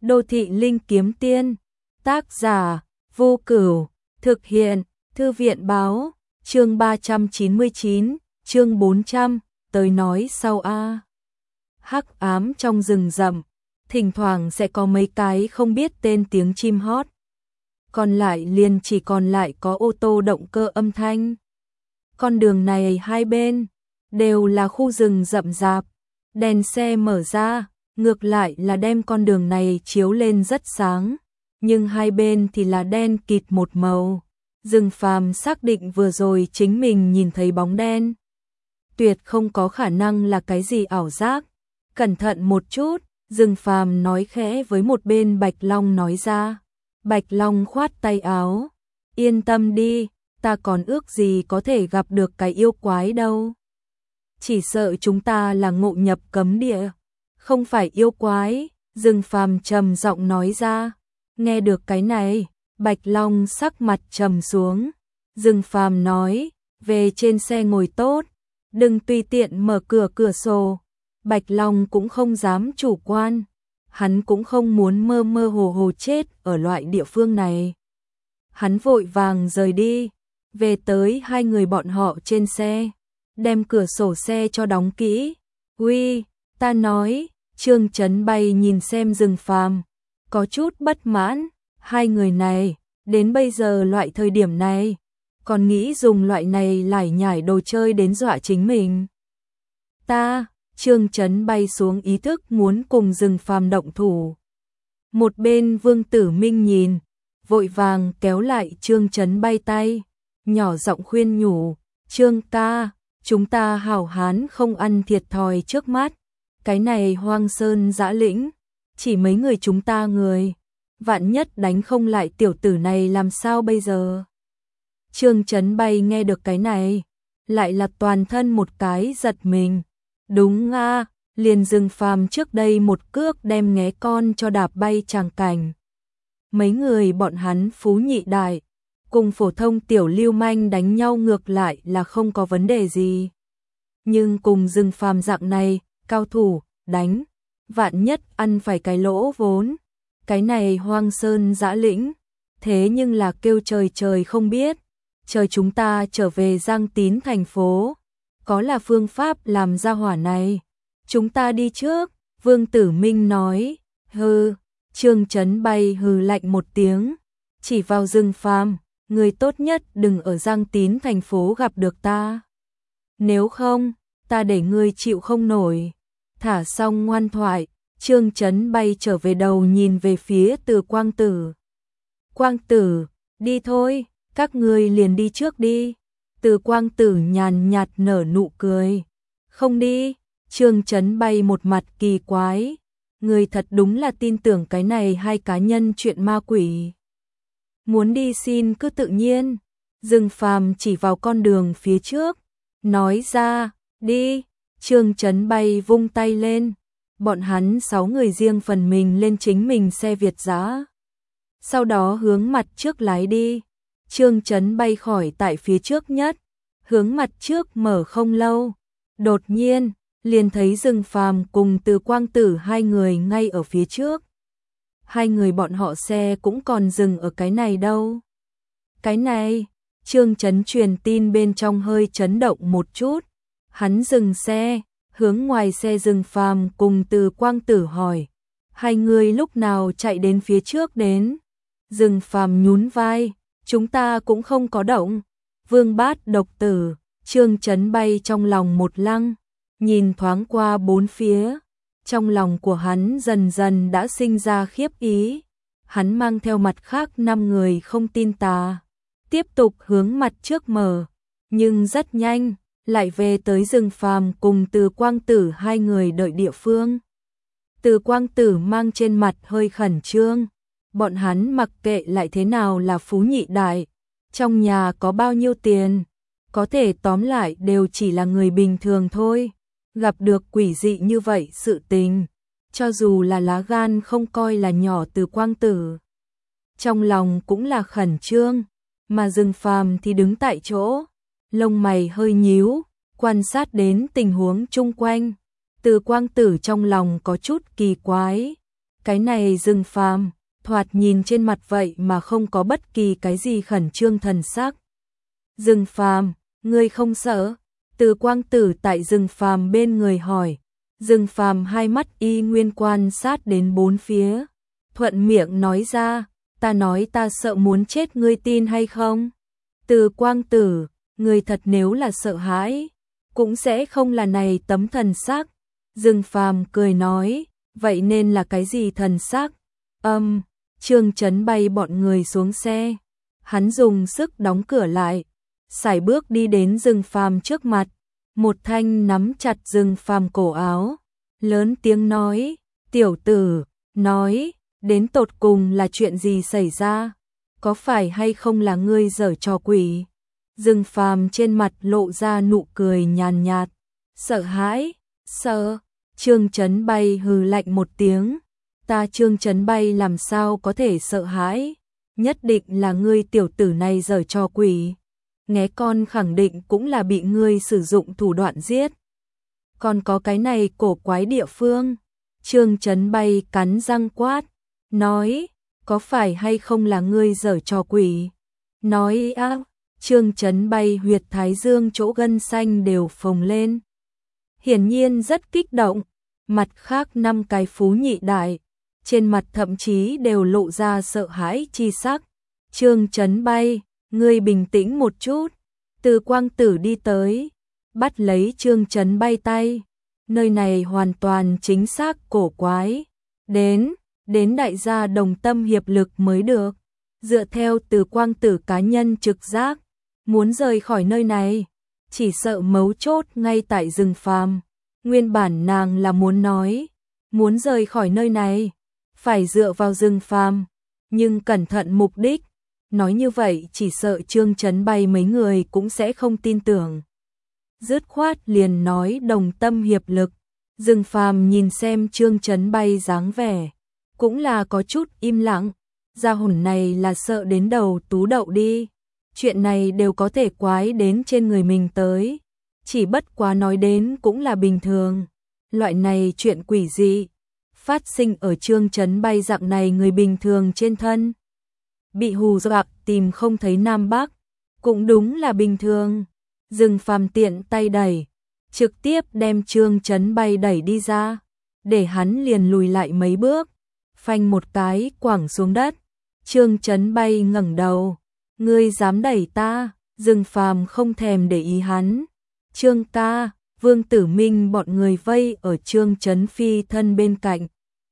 Đô thị linh kiếm tiên. Tác giả Vô Cửu. Thực hiện Thư viện báo. Chương 399, chương 400, tới nói sau a. Hắc ám trong rừng rậm, thỉnh thoảng sẽ có mấy cái không biết tên tiếng chim hót. Còn lại liền chỉ còn lại có ô tô động cơ âm thanh. Con đường này hai bên đều là khu rừng rậm rạp, đèn xe mở ra, ngược lại là đem con đường này chiếu lên rất sáng, nhưng hai bên thì là đen kịt một màu. Dương Phàm xác định vừa rồi chính mình nhìn thấy bóng đen. Tuyệt không có khả năng là cái gì ảo giác. Cẩn thận một chút, Dương Phàm nói khẽ với một bên Bạch Long nói ra. Bạch Long khoát tay áo. Yên tâm đi, ta còn ước gì có thể gặp được cái yêu quái đâu. Chỉ sợ chúng ta là ngộ nhập cấm địa, không phải yêu quái, Dương Phàm trầm giọng nói ra. Nghe được cái này, Bạch Long sắc mặt trầm xuống. Dương Phàm nói, về trên xe ngồi tốt, đừng tùy tiện mở cửa sổ. Bạch Long cũng không dám chủ quan, hắn cũng không muốn mơ mơ hồ chết ở loại địa phương này. Hắn vội vàng rời đi, về tới hai người bọn họ trên xe, đem cửa sổ xe cho đóng kỹ. Uy, ta nói, Trương Chấn Bay nhìn xem Dương Phàm, có chút bất mãn, hai người này, đến bây giờ loại thời điểm này, còn nghĩ dùng loại này lải nhải đồ chơi đến dọa chính mình. Trương Chấn Bay xuống ý thức muốn cùng Dương Phàm động thủ. Một bên Vương Tử Minh nhìn, vội vàng kéo lại Trương Chấn Bay tay, nhỏ giọng khuyên nhủ, Trương ca, chúng ta hảo hán không ăn thiệt thòi trước mắt, cái này hoang sơn dã lĩnh, chỉ mấy người chúng ta người, vạn nhất đánh không lại tiểu tử này làm sao bây giờ. Trương Chấn Bay nghe được cái này, lại là toàn thân một cái giật mình. Đúng a, liền Dương Phàm trước đây một cước đem nghé con cho đạp bay tràng cảnh. Mấy người bọn hắn phú nhị đại, cùng phổ thông tiểu lưu manh đánh nhau ngược lại là không có vấn đề gì. Nhưng cùng Dương Phàm dạng này, cao thủ, đánh, vạn nhất ăn phải cái lỗ vốn. Cái này hoang sơn dã lĩnh, thế nhưng là kêu trời không biết, trời chúng ta trở về Giang Tín thành phố. Có là phương pháp làm ra hỏa này. Chúng ta đi trước, Vương Tử Minh nói. Hừ, Trương Chấn Bay hừ lạnh một tiếng, chỉ vào Dương Phàm, người tốt nhất đừng ở Giang Tín thành phố gặp được ta. Nếu không, ta để ngươi chịu không nổi. Thả xong ngoan thoại, Trương Chấn Bay trở về đầu nhìn về phía Từ Quang Tử. Quang Tử, đi thôi, các ngươi liền đi trước đi. Từ Quang Tử nhàn nhạt nở nụ cười. Không đi, Trương Chấn Bay một mặt kỳ quái. Người thật đúng là tin tưởng cái này hai cá nhân chuyện ma quỷ. Muốn đi xin cứ tự nhiên. Dương Phàm chỉ vào con đường phía trước, nói ra, đi. Trương Chấn Bay vung tay lên. Bọn hắn 6 người riêng phần mình lên chính mình xe Việt dã. Sau đó hướng mặt trước lái đi. Trương Chấn Bay khỏi tại phía trước nhất, hướng mặt trước mở không lâu. Đột nhiên, liền thấy Dương Phàm cùng Từ Quang Tử hai người ngay ở phía trước. Hai người bọn họ xe cũng còn dừng ở cái này đâu. Cái này, Trương Chấn truyền tin bên trong hơi chấn động một chút. Hắn dừng xe, hướng ngoài xe Dương Phàm cùng Từ Quang Tử hỏi. Hai người lúc nào chạy đến phía trước đến? Dương Phàm nhún vai. Chúng ta cũng không có động. Vương Bát Độc Tử, Trương Chấn Bay trong lòng một lăng, nhìn thoáng qua bốn phía. Trong lòng của hắn dần dần đã sinh ra khiếp ý. Hắn mang theo mặt khác 5 người không tin tà, tiếp tục hướng mặt trước mở. Nhưng rất nhanh, lại về tới Dương Phàm cùng Từ Quang Tử hai người đợi địa phương. Từ Quang Tử mang trên mặt hơi khẩn trương. Bọn hắn mặc kệ lại thế nào là phú nhị đại, trong nhà có bao nhiêu tiền, có thể tóm lại đều chỉ là người bình thường thôi. Gặp được quỷ dị như vậy sự tình, cho dù là lá gan không coi là nhỏ. Từ Quang Tử trong lòng cũng là khẩn trương, mà Dương Phàm thì đứng tại chỗ, lông mày hơi nhíu, quan sát đến tình huống chung quanh. Từ Quang Tử trong lòng có chút kỳ quái. Cái này Dương Phàm, thoạt nhìn trên mặt vậy mà không có bất kỳ cái gì khẩn trương thần sắc. Dương Phàm, ngươi không sợ? Từ Quang Tử tại Dương Phàm bên người hỏi. Dương Phàm hai mắt y nguyên quan sát đến bốn phía, thuận miệng nói ra, ta nói ta sợ muốn chết, ngươi tin hay không? Từ Quang Tử, ngươi thật nếu là sợ hãi, cũng sẽ không là này tấm thần sắc. Dương Phàm cười nói, vậy nên là cái gì thần sắc? Trương Chấn Bay bọn người xuống xe, hắn dùng sức đóng cửa lại, sải bước đi đến Dương Phàm trước mặt, một thanh nắm chặt Dương Phàm cổ áo, lớn tiếng nói, tiểu tử, nói, đến tột cùng là chuyện gì xảy ra? Có phải hay không là ngươi giở trò quỷ? Dương Phàm trên mặt lộ ra nụ cười nhàn nhạt, sợ hãi, sợ. Trương Chấn Bay hừ lạnh một tiếng, ta Trương Chấn Bay làm sao có thể sợ hãi? Nhất định là ngươi tiểu tử này giở trò quỷ. Nghé con khẳng định cũng là bị ngươi sử dụng thủ đoạn giết. Còn có cái này cổ quái địa phương. Trương Chấn Bay cắn răng quát, nói, có phải hay không là ngươi giở trò quỷ? Nói á, Trương Chấn Bay huyệt thái dương chỗ gân xanh đều phồng lên. Hiển nhiên rất kích động, mặt khác năm cái phú nhị đại, trên mặt thậm chí đều lộ ra sợ hãi chi sắc. Trương Chấn Bay, ngươi bình tĩnh một chút. Từ Quang Tử đi tới, bắt lấy Trương Chấn Bay tay. Nơi này hoàn toàn chính xác cổ quái. Đến đại gia đồng tâm hiệp lực mới được. Dựa theo Từ Quang Tử cá nhân trực giác, muốn rời khỏi nơi này, chỉ sợ mấu chốt ngay tại Dương Phàm. Nguyên bản nàng là muốn nói, muốn rời khỏi nơi này, phải dựa vào Dương Phàm, nhưng cẩn thận mục đích, nói như vậy chỉ sợ Trương Chấn Bay mấy người cũng sẽ không tin tưởng. Dứt khoát liền nói đồng tâm hiệp lực. Dương Phàm nhìn xem Trương Chấn Bay dáng vẻ, cũng là có chút im lặng, gia hồn này là sợ đến đầu tú đậu đi. Chuyện này đều có thể quái đến trên người mình tới, chỉ bất quá nói đến cũng là bình thường. Loại này chuyện quỷ dị phát sinh ở Trương Chấn Bay dạng này người bình thường trên thân, bị hù dọa tìm không thấy Nam Bắc, cũng đúng là bình thường. Dương Phàm tiện tay đẩy, trực tiếp đem Trương Chấn Bay đẩy đi ra, để hắn liền lùi lại mấy bước, phanh một cái quẳng xuống đất. Trương Chấn Bay ngẩng đầu, ngươi dám đẩy ta? Dương Phàm không thèm để ý hắn. Trương ca, Vương Tử Minh bọn người vây ở Trương Chấn Phi thân bên cạnh.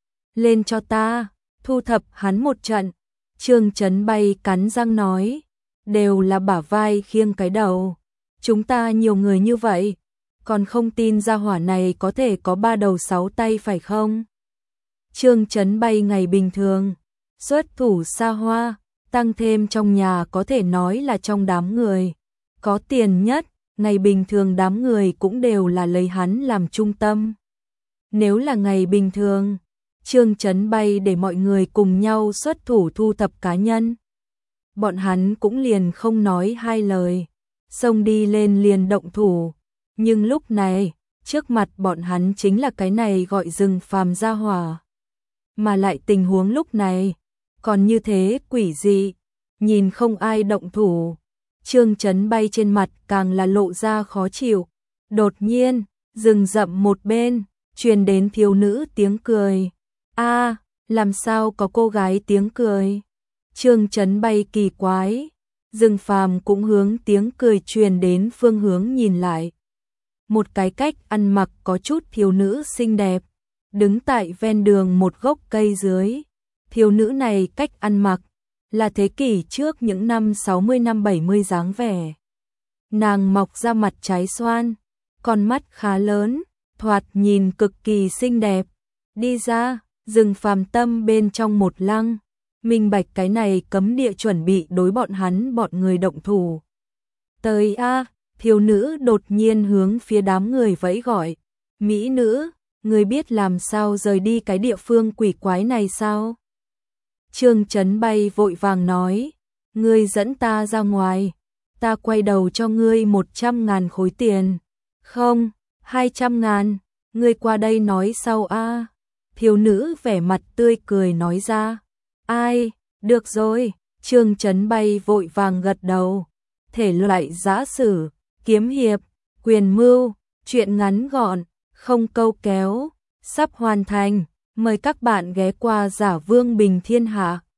Lên cho ta, thu thập hắn một trận. Trương Chấn Bay cắn răng nói, đều là bả vai khiêng cái đầu. Chúng ta nhiều người như vậy, còn không tin gia hỏa này có thể có 3 đầu 6 tay phải không? Trương Chấn Bay ngày bình thường, xuất thủ xa hoa, tăng thêm trong nhà có thể nói là trong đám người có tiền nhất, ngày bình thường đám người cũng đều là lấy hắn làm trung tâm. Nếu là ngày bình thường, Trương Chấn Bay để mọi người cùng nhau xuất thủ thu thập cá nhân, bọn hắn cũng liền không nói hai lời, xông đi lên liền động thủ. Nhưng lúc này, trước mặt bọn hắn chính là cái này gọi Dương Phàm gia hỏa. Mà lại tình huống lúc này còn như thế quỷ dị, nhìn không ai động thủ, Trương Chấn Bay trên mặt càng là lộ ra khó chịu. Đột nhiên, rừng rậm một bên truyền đến thiếu nữ tiếng cười. A, làm sao có cô gái tiếng cười? Trương Chấn Bay kỳ quái, Dương Phàm cũng hướng tiếng cười truyền đến phương hướng nhìn lại. Một cái cách ăn mặc có chút thiếu nữ xinh đẹp, đứng tại ven đường một gốc cây dưới. Thiếu nữ này cách ăn mặc là thế kỷ trước những năm 60 năm 70 dáng vẻ. Nàng mọc ra mặt trái xoan, con mắt khá lớn, thoạt nhìn cực kỳ xinh đẹp. Đi ra, Dương Phàm tâm bên trong một lăng, minh bạch cái này cấm địa chuẩn bị đối bọn hắn bọn người động thủ. Tới a, thiếu nữ đột nhiên hướng phía đám người vẫy gọi, mỹ nữ, người biết làm sao rời đi cái địa phương quỷ quái này sao? Trương Chấn Bay vội vàng nói, ngươi dẫn ta ra ngoài, ta quay đầu cho ngươi 100.000 khối tiền. Không, 200.000, ngươi qua đây nói sau a. Thiếu nữ vẻ mặt tươi cười nói ra. Ai, được rồi, Trương Chấn Bay vội vàng gật đầu. Thể loại giã sử, kiếm hiệp, quyền mưu, truyện ngắn gọn, không câu kéo, sắp hoàn thành. Mời các bạn ghé qua Giả Vương Bình Thiên Hạ.